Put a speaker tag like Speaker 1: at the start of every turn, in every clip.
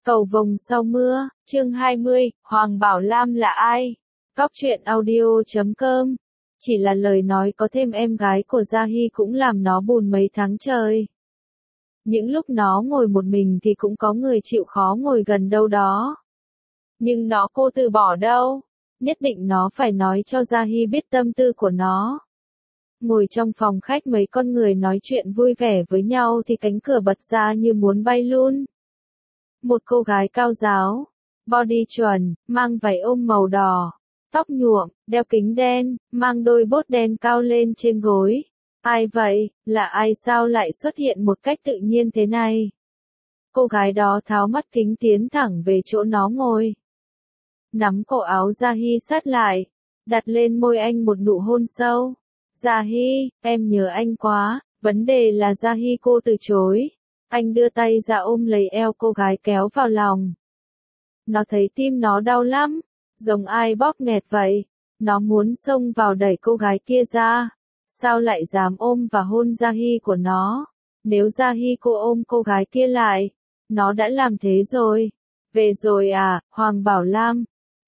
Speaker 1: Cầu vồng sau mưa, chương 20, Hoàng Bảo Lam là ai? Cóc truyện audio.com. Chỉ là lời nói có thêm em gái của Gia Hy cũng làm nó buồn mấy tháng trời. Những lúc nó ngồi một mình thì cũng có người chịu khó ngồi gần đâu đó. Nhưng nó cô từ bỏ đâu. Nhất định nó phải nói cho Gia Hy biết tâm tư của nó. Ngồi trong phòng khách mấy con người nói chuyện vui vẻ với nhau thì cánh cửa bật ra như muốn bay luôn. Một cô gái cao ráo, body chuẩn, mang váy ôm màu đỏ, tóc nhuộm, đeo kính đen, mang đôi bốt đen cao lên trên gối. Ai vậy, là ai sao lại xuất hiện một cách tự nhiên thế này? Cô gái đó tháo mắt kính tiến thẳng về chỗ nó ngồi. Nắm cổ áo Gia Hy sát lại, đặt lên môi anh một nụ hôn sâu. Gia Hy, em nhớ anh quá, vấn đề là Gia Hy cô từ chối. Anh đưa tay ra ôm lấy eo cô gái kéo vào lòng. Nó thấy tim nó đau lắm, giống ai bóp nghẹt vậy. Nó muốn xông vào đẩy cô gái kia ra. Sao lại dám ôm và hôn Gia Hy của nó? Nếu Gia Hy cô ôm cô gái kia lại, nó đã làm thế rồi. Về rồi à, Hoàng Bảo Lam.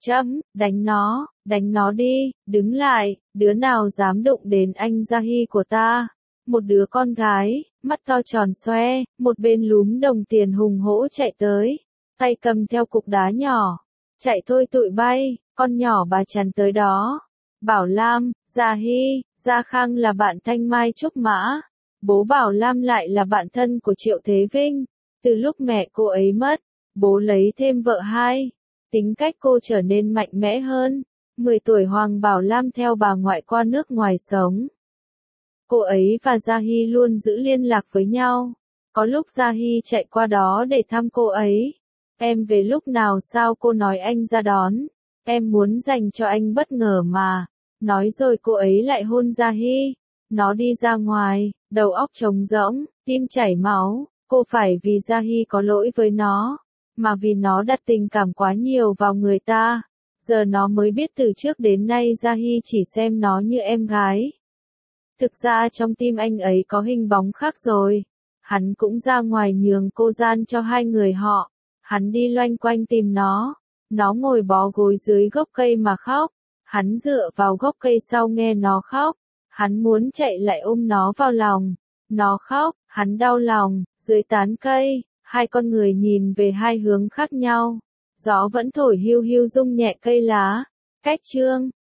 Speaker 1: Đánh nó đi, đứng lại, đứa nào dám đụng đến anh Gia Hy của ta. Một đứa con gái, mắt to tròn xoe, một bên lúm đồng tiền hùng hổ chạy tới, tay cầm theo cục đá nhỏ. Chạy thôi tụi bay, con nhỏ bà chắn tới đó. Bảo Lam, Gia Hy, Gia Khang là bạn Thanh Mai Trúc Mã. Bố Bảo Lam lại là bạn thân của Triệu Thế Vinh. Từ lúc mẹ cô ấy mất, bố lấy thêm vợ hai. Tính cách cô trở nên mạnh mẽ hơn. 10 tuổi Hoàng Bảo Lam theo bà ngoại qua nước ngoài sống. Cô ấy và Gia Hy luôn giữ liên lạc với nhau. Có lúc Gia Hy chạy qua đó để thăm cô ấy. Em về lúc nào sao cô nói anh ra đón. Em muốn dành cho anh bất ngờ mà. Nói rồi cô ấy lại hôn Gia Hy. Nó đi ra ngoài, đầu óc trống rỗng, tim chảy máu. Cô phải vì Gia Hy có lỗi với nó. Mà vì nó đặt tình cảm quá nhiều vào người ta. Giờ nó mới biết từ trước đến nay Gia Hy chỉ xem nó như em gái. Thực ra trong tim anh ấy có hình bóng khác rồi. Hắn cũng ra ngoài nhường cô gian cho hai người họ. Hắn đi loanh quanh tìm nó. Nó ngồi bó gối dưới gốc cây mà khóc. Hắn dựa vào gốc cây sau nghe nó khóc. Hắn muốn chạy lại ôm nó vào lòng. Nó khóc, hắn đau lòng, dưới tán cây. Hai con người nhìn về hai hướng khác nhau. Gió vẫn thổi hiu hiu rung nhẹ cây lá. Cách chương